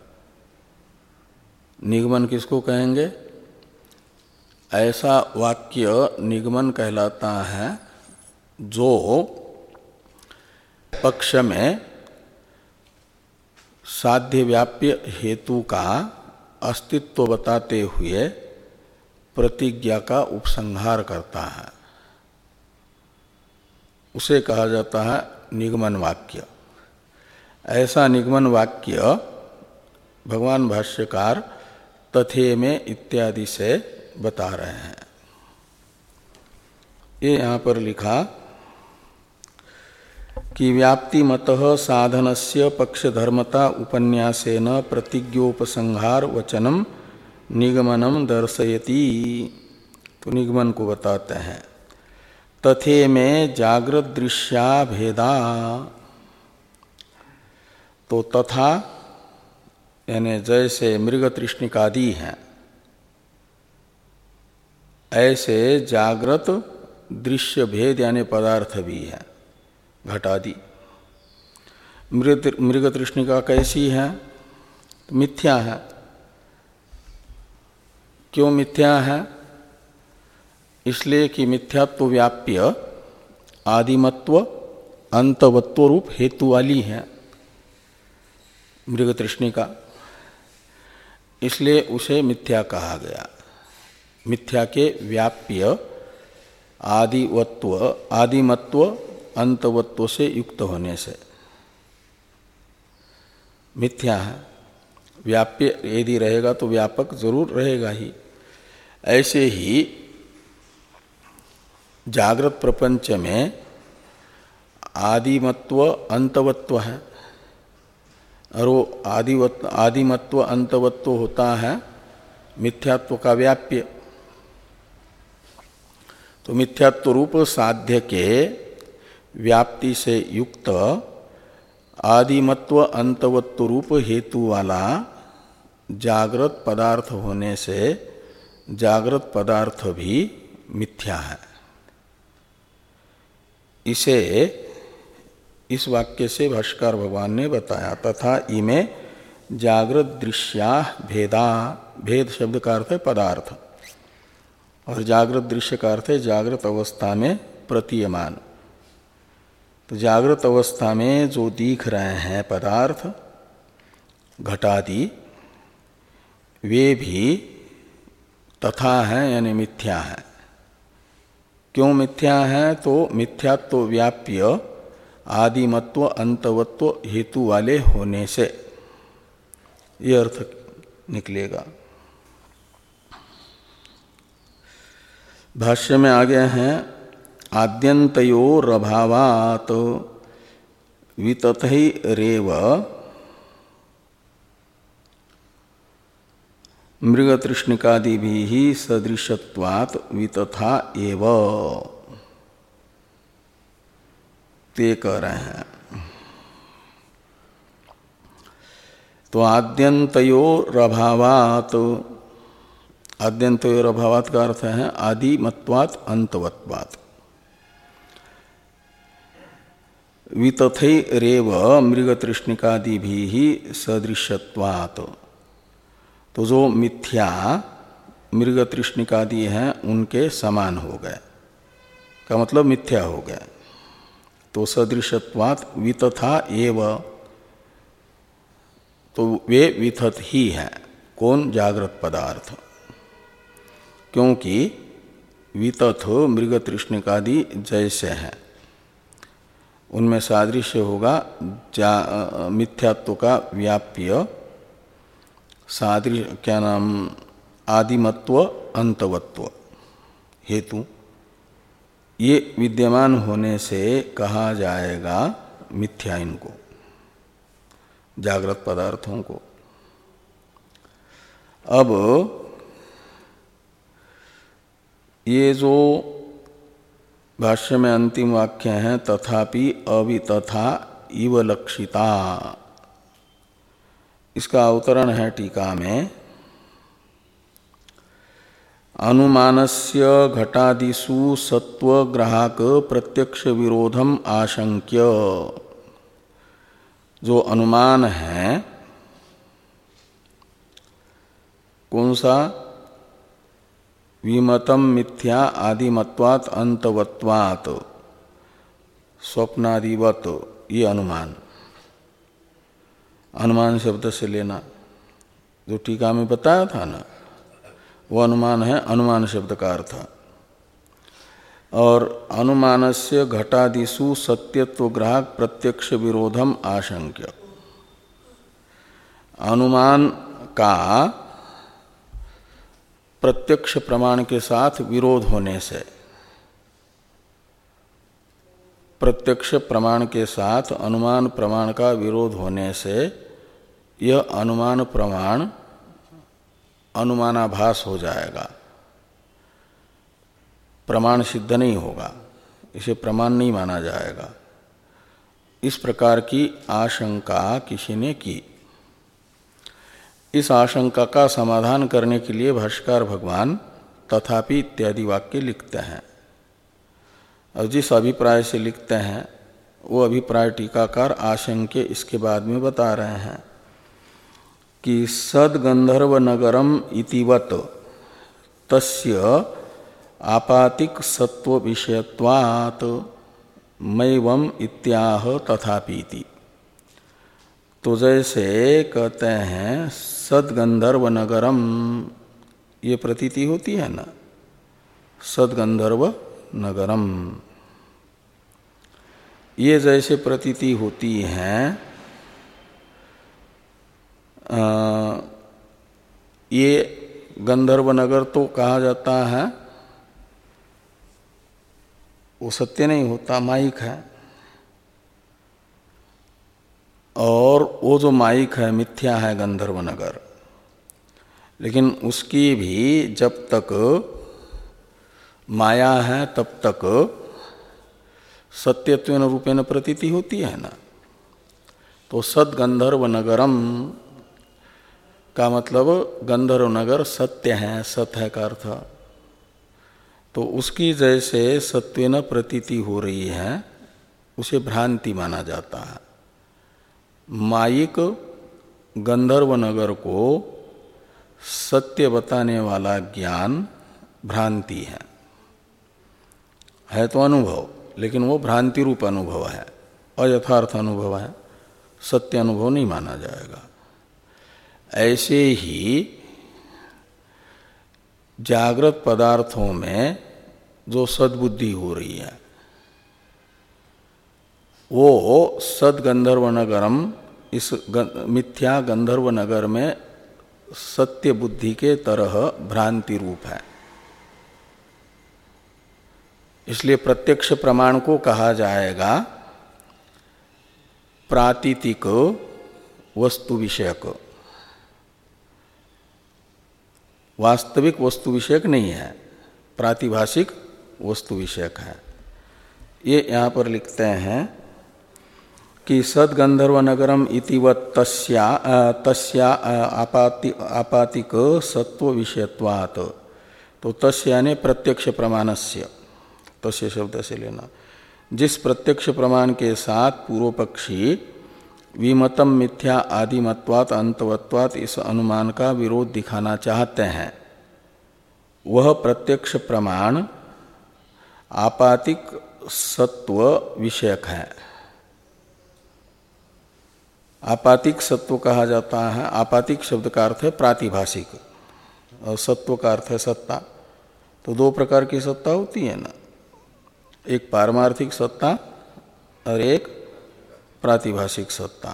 निगमन किसको कहेंगे? ऐसा वाक्य निगमन कहलाता है जो पक्ष में साध्य व्याप्य हेतु का अस्तित्व बताते हुए प्रतिज्ञा का उपसंहार करता है, उसे कहा जाता है निगमन वाक्य। ऐसा निगमन वाक्य भगवान भाष्यकार तथे में इत्यादि से बता रहे हैं। ये यहाँ पर लिखा कि व्याप्तिमतः साधनस्य पक्षधर्मता उपन्यासेन प्रतिज्ञोपसंहार वचनम निगमनम दर्शयति। तो निगमन को बताते हैं। तथे में जागृत दृश्या भेदा, तो तथा यानी जैसे मृग तृष्णिकादि हैं ऐसे जागृत दृश्य भेद यानी पदार्थ भी है घटादि। मृग मृग तृष्णिका कैसी है? मिथ्या है। क्यों मिथ्या है? इसलिए कि मिथ्यात्व व्याप्य आदिमत्व अंतवत्व रूप हेतु वाली है मृग तृष्णिका, इसलिए उसे मिथ्या कहा गया। मिथ्या के व्याप्य आदिवत्व आदिमत्व अंतवत्व से युक्त होने से मिथ्या है। व्याप्य यदि रहेगा तो व्यापक जरूर रहेगा ही। ऐसे ही जागृत प्रपंच में आदिमत्व अंतवत्व है, और वो आदिवत्व आदिमत्व अंतवत्व होता है मिथ्यात्व का व्याप्य। तो मिथ्यात्व रूप साध्य के व्याप्ति से युक्त आदिमत्व अंतवत्व रूप हेतु वाला जागृत पदार्थ होने से जागृत पदार्थ भी मिथ्या है। इसे इस वाक्य से भाष्कर भगवान ने बताया। तथा इमे जागृत दृश्या भेदा, भेद शब्द का अर्थ है पदार्थ, और जागृत दृश्य का अर्थ है जागृत अवस्था में प्रतीयमान। तो जागृत अवस्था में जो दिख रहे हैं पदार्थ घटादि, वे भी तथा हैं यानी मिथ्या है। क्यों मिथ्या है? तो मिथ्यात्व व्याप्य आदिमत्व अंतवत्व हेतु वाले होने से ये अर्थ निकलेगा। भाष्य में आगे हैं आद्यन्तयोरभावात् वितथैरेव मृगतृष्णिकादिभिः सदृशत्वात् वितथा एव, ते कह रहे हैं। तो आद्यन्तयोरभावात्, आद्यन्तयोरभावात् का अर्थ है आदिमत्वात् अंतवत्वात्। वितथैरेव मृगतृष्णिकादिभिः सदृशत्वात्, तो जो मिथ्या मृगतृष्णिकादि हैं उनके समान हो गए, का मतलब मिथ्या हो गए। तो सदृशत्वात् वितथा एव, तो वे वितथ ही हैं। कौन? जागृत पदार्थ। क्योंकि वितथ मृगतृष्णिकादि जैसे हैं, उनमें सादृश्य होगा मिथ्यात्व का व्याप्य सादृश्य, क्या नाम, आदिमत्व अंतवत्व हेतु, ये विद्यमान होने से कहा जाएगा मिथ्या इनको, जागृत पदार्थों को। अब ये जो भाष्य में अंतिम वाक्य है तथापि अवितथा इव लक्षिता, इसका अवतरण है टीका में अनुमानस्य घटादिषु सत्वग्राहक प्रत्यक्ष विरोधम आशंक्य। जो अनुमान है कौन सा? विमतम मिथ्या आदिमत्वात् अंतवत्वात् स्वप्नादिवत, ये अनुमान, अनुमान शब्द से लेना, जो टीका में बताया था ना, वो अनुमान है, अनुमान शब्द का अर्थ। और अनुमानस्य घटादिषु सत्यत्व ग्राहक प्रत्यक्ष विरोधम आशंक्य, अनुमान का प्रत्यक्ष प्रमाण के साथ विरोध होने से, प्रत्यक्ष प्रमाण के साथ अनुमान प्रमाण का विरोध होने से यह अनुमान प्रमाण अनुमानाभास हो जाएगा, प्रमाण सिद्ध नहीं होगा, इसे प्रमाण नहीं माना जाएगा। इस प्रकार की आशंका किसी ने की। इस आशंका का समाधान करने के लिए भाष्यकार भगवान तथापि इत्यादि वाक्य लिखते हैं। और जिस अभिप्राय से लिखते हैं वो अभिप्राय टीकाकार आशंक्य इसके बाद में बता रहे हैं कि सद्गंधर्व नगरम इतिवत तस्य आपातिक सत्व विषयत्वात् मैवम इत्याह तथापीति। तो जैसे कहते हैं सद्गंधर्व नगरम, ये प्रतीति होती है ना, सद्गंधर्व नगरम, ये जैसे प्रतीति होती है आ, ये गंधर्व नगर तो कहा जाता है, वो सत्य नहीं होता, माइक है। और वो जो माइक है मिथ्या है गंधर्व नगर, लेकिन उसकी भी जब तक माया है तब तक सत्यत्वेन रूपेण प्रतीति होती है ना। तो सद गंधर्व नगरम का मतलब गंधर्व नगर सत्य है, सत है का अर्थ। तो उसकी जैसे सत्वेन प्रतीति हो रही है उसे भ्रांति माना जाता है। मायिक गंधर्व नगर को सत्य बताने वाला ज्ञान भ्रांति है, है तो अनुभव, लेकिन वो भ्रांति रूप अनुभव है, अयथार्थ अनुभव है, सत्य अनुभव नहीं माना जाएगा। ऐसे ही जागृत पदार्थों में जो सद्बुद्धि हो रही है वो सद गंधर्व नगरम, इस मिथ्या गंधर्व नगर में सत्य बुद्धि के तरह भ्रांति रूप है। इसलिए प्रत्यक्ष प्रमाण को कहा जाएगा प्रातीतिक वस्तु विषयक, वास्तविक वस्तु विषयक नहीं है, प्रातिभाषिक वस्तु विषयक है। ये यहाँ पर लिखते हैं कि सद्गंधर्व नगरम इतिवत् तस्या तस्या आपाति आपातिक सत्व विषयत्वात्। तो तस्य यानी प्रत्यक्ष प्रमाणस्य, तस्य शब्द से लेना, जिस प्रत्यक्ष प्रमाण के साथ पूर्व पक्षी विमतम मिथ्या आदिमत्वात् अंतवत्वात् इस अनुमान का विरोध दिखाना चाहते हैं, वह प्रत्यक्ष प्रमाण आपातिक सत्व विषयक है। आपातिक सत्व कहा जाता है, आपातिक शब्द का अर्थ है प्रातिभाषिक और सत्व का अर्थ है सत्ता। तो दो प्रकार की सत्ता होती है ना, एक पारमार्थिक सत्ता और एक प्रातिभाषिक सत्ता।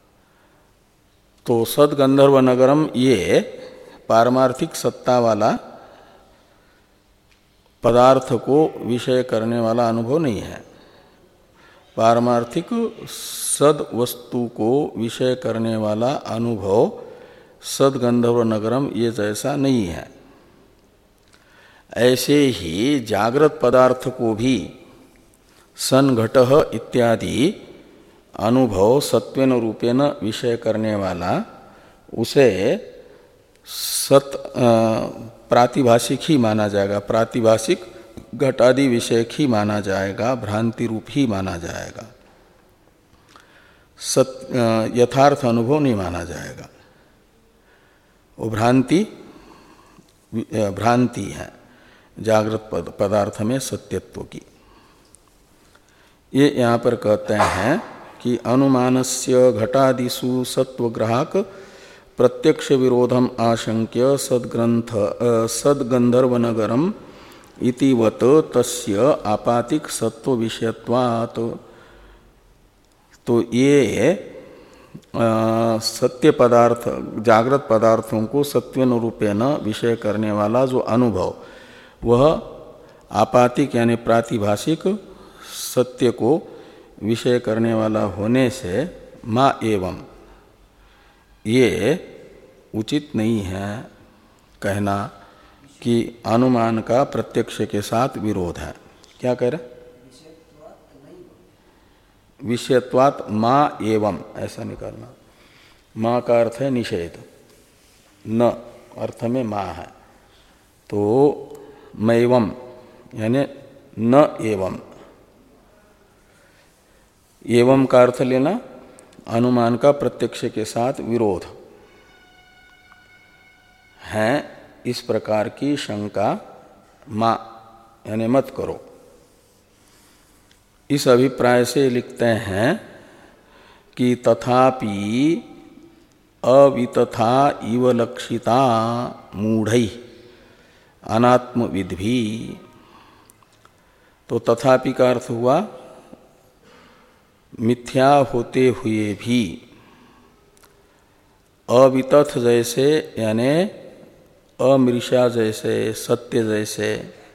तो सद्गंधर्व नगरम ये पारमार्थिक सत्ता वाला पदार्थ को विषय करने वाला अनुभव नहीं है। पारमार्थिक सद वस्तु को विषय करने वाला अनुभव सद्गंधर्व नगरम ये जैसा नहीं है। ऐसे ही जागृत पदार्थ को भी सन घटः इत्यादि अनुभव सत्वेन रूपेण विषय करने वाला उसे सत प्रातिभाषिक ही माना जाएगा, प्रातिभाषिक घटादि विषयक ही माना जाएगा, भ्रांति रूप ही माना जाएगा, सत यथार्थ अनुभव नहीं माना जाएगा। वो भ्रांति भ्रांति है जागृत पदार्थ में सत्यत्व की। ये यहाँ पर कहते हैं कि अनुमानस्य घटादिषु सत्वग्राहक प्रत्यक्ष विरोधम आशंक्य सद्ग्रंथ सद्गंधर्व नगरम इतिवत तस्य आपातिक सत्व विषयत्वात्। तो ये आ, सत्य पदार्थ जागृत पदार्थों को सत्वेन रूपेण विषय करने वाला जो अनुभव वह आपातिक यानी प्रातिभाषिक सत्य को विषय करने वाला होने से मा एवं ये उचित नहीं है कहना कि अनुमान का प्रत्यक्ष के साथ विरोध है। क्या कह रहे? विषयत्वात् मा एवं ऐसा निकालना। मा का अर्थ है निषेध, न अर्थ में मा है, तो मैवम यानी न एवं, एवं का अर्थ लेना अनुमान का प्रत्यक्ष के साथ विरोध है, इस प्रकार की शंका मा यानी मत करो। इस अभिप्राय से लिखते हैं कि तथापि अवितथा इव लक्षिता मूढ़ै अनात्मविद्भि। तो तथापि का अर्थ हुआ मिथ्या होते हुए भी अवितथ जैसे यानी अमृषा जैसे, सत्य जैसे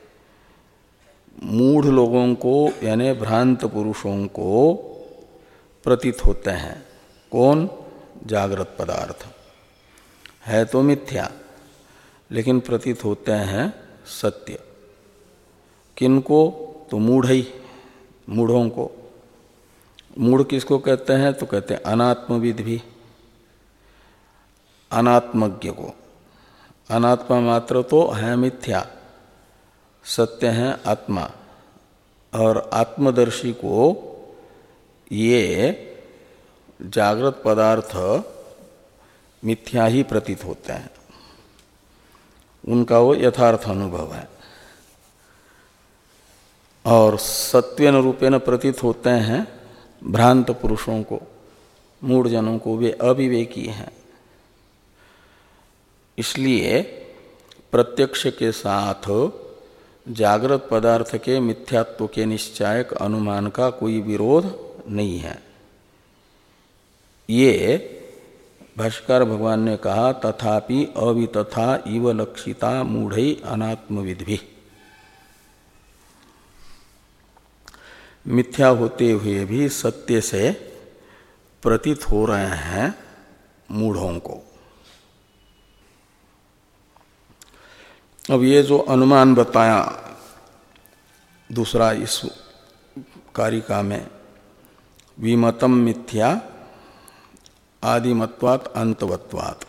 मूढ़ लोगों को यानी भ्रांत पुरुषों को प्रतीत होते हैं। कौन? जागृत पदार्थ है तो मिथ्या, लेकिन प्रतीत होते हैं सत्य। किनको? तो मूढ़ ही, मूढ़ों को। मूढ़ किसको कहते हैं? तो कहते हैं अनात्मविद भी, अनात्मज्ञ को। अनात्मा मात्र तो है मिथ्या, सत्य है आत्मा, और आत्मदर्शी को ये जागृत पदार्थ मिथ्या ही प्रतीत होते हैं, उनका वो यथार्थ अनुभव है। और सत्वेन रूपेण प्रतीत होते हैं भ्रांत पुरुषों को, मूढ़ जनों को, वे अविवेकी हैं। इसलिए प्रत्यक्ष के साथ जागृत पदार्थ के मिथ्यात्व के निश्चायक अनुमान का कोई विरोध नहीं है। ये भाष्यकार भगवान ने कहा तथापि अवितथा इव लक्षिता मूढ़ै अनात्मविद भी। मिथ्या होते हुए भी सत्य से प्रतीत हो रहे हैं मूढ़ों को। अब ये जो अनुमान बताया दूसरा इस कारिका में, विमतम मिथ्या आदिमत्वात् अंतवत्वात्,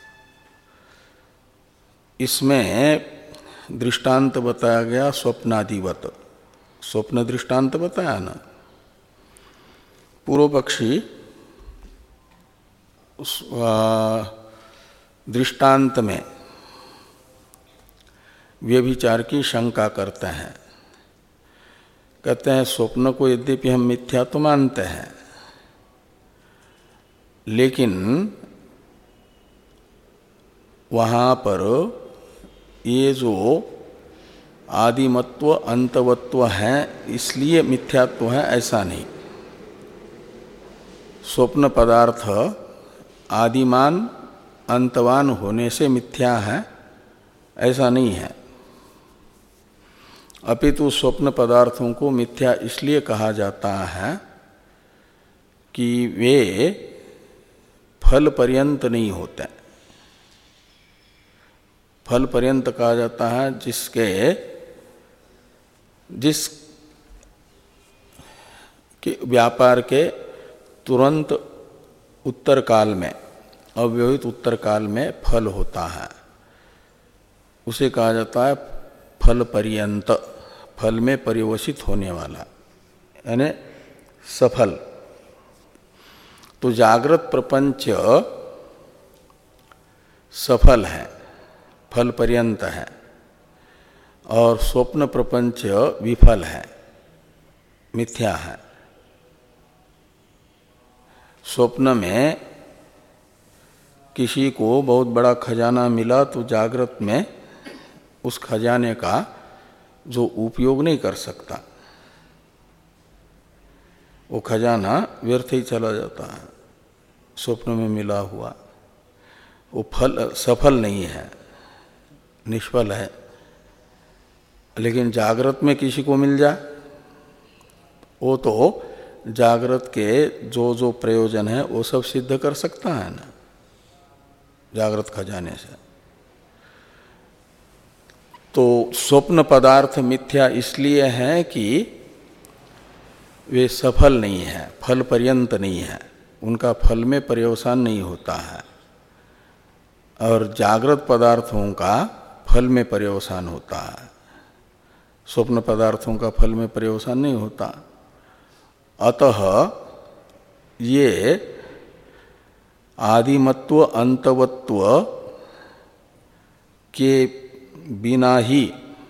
इसमें दृष्टांत बताया गया स्वप्नादिवत। स्वप्न दृष्टांत बताया ना। पूर्व पक्षी दृष्टांत में व्यभिचार की शंका करते हैं। कहते हैं स्वप्न को यद्यपि हम मिथ्या तो मानते हैं, लेकिन वहाँ पर ये जो आदिमत्व अंतवत्व है इसलिए मिथ्यात्व है, ऐसा नहीं। स्वप्न पदार्थ आदिमान अंतवान होने से मिथ्या है, ऐसा नहीं है। अपितु स्वप्न पदार्थों को मिथ्या इसलिए कहा जाता है कि वे फल पर्यंत नहीं होते। फल पर्यंत कहा जाता है जिसके जिस के व्यापार के तुरंत उत्तर काल में, अव्यवहित उत्तर काल में फल होता है, उसे कहा जाता है फल पर्यंत, फल में पर्यवसित होने वाला, यानी सफल। तो जागृत प्रपंच सफल है, फल पर्यंत है, और स्वप्न प्रपंच विफल है, मिथ्या है। स्वप्न में किसी को बहुत बड़ा खजाना मिला तो जागृत में उस खजाने का जो उपयोग नहीं कर सकता, वो खजाना व्यर्थ ही चला जाता है। स्वप्न में मिला हुआ वो फल सफल नहीं है, निष्फल है। लेकिन जागृत में किसी को मिल जाए, वो तो जागृत के जो जो प्रयोजन है वो सब सिद्ध कर सकता है ना, जागृत खजाने से। तो स्वप्न पदार्थ मिथ्या इसलिए है कि वे सफल नहीं है, फल पर्यंत नहीं है, उनका फल में पर्यवसान नहीं होता है। और जागृत पदार्थों का फल में पर्यवसान होता है, स्वप्न पदार्थों का फल में पर्यवसान नहीं होता। अतः ये आदिमत्व अंतवत्व के बिना ही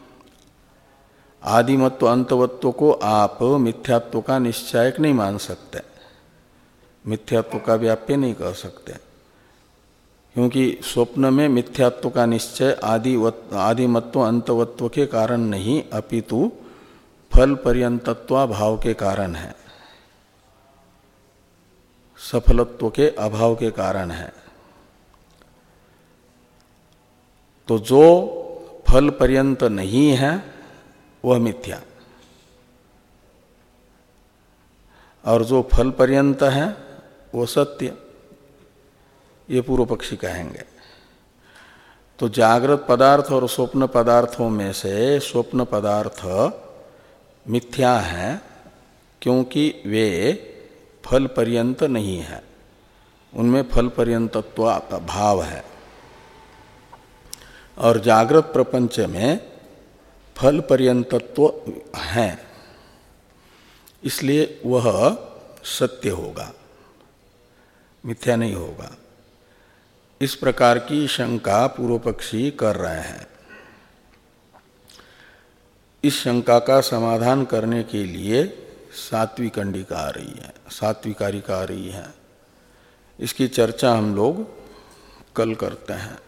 आदिमत्व अंतवत्व को आप मिथ्यात्व का निश्चायक नहीं मान सकते, मिथ्यात्व का व्याप्य नहीं कर सकते, क्योंकि स्वप्न में मिथ्यात्व का निश्चय आदि आदिमत्व अंतवत्व के कारण नहीं, अपितु फल पर्यंतत्व भाव के कारण है, सफलत्व के अभाव के कारण है। तो जो फल पर्यंत नहीं है वह मिथ्या, और जो फल पर्यंत है वो सत्य, ये पूर्व पक्षी कहेंगे। तो जागृत पदार्थ और स्वप्न पदार्थों में से स्वप्न पदार्थ मिथ्या है, क्योंकि वे फल पर्यंत नहीं है, उनमें फल पर्यंतत्व भाव है। और जागृत प्रपंच में फल पर्यंतत्व है, इसलिए वह सत्य होगा, मिथ्या नहीं होगा। इस प्रकार की शंका पूर्व पक्षी कर रहे हैं। इस शंका का समाधान करने के लिए सात्विक कंडिका आ रही है, सात्विकारिका आ रही है। इसकी चर्चा हम लोग कल करते हैं।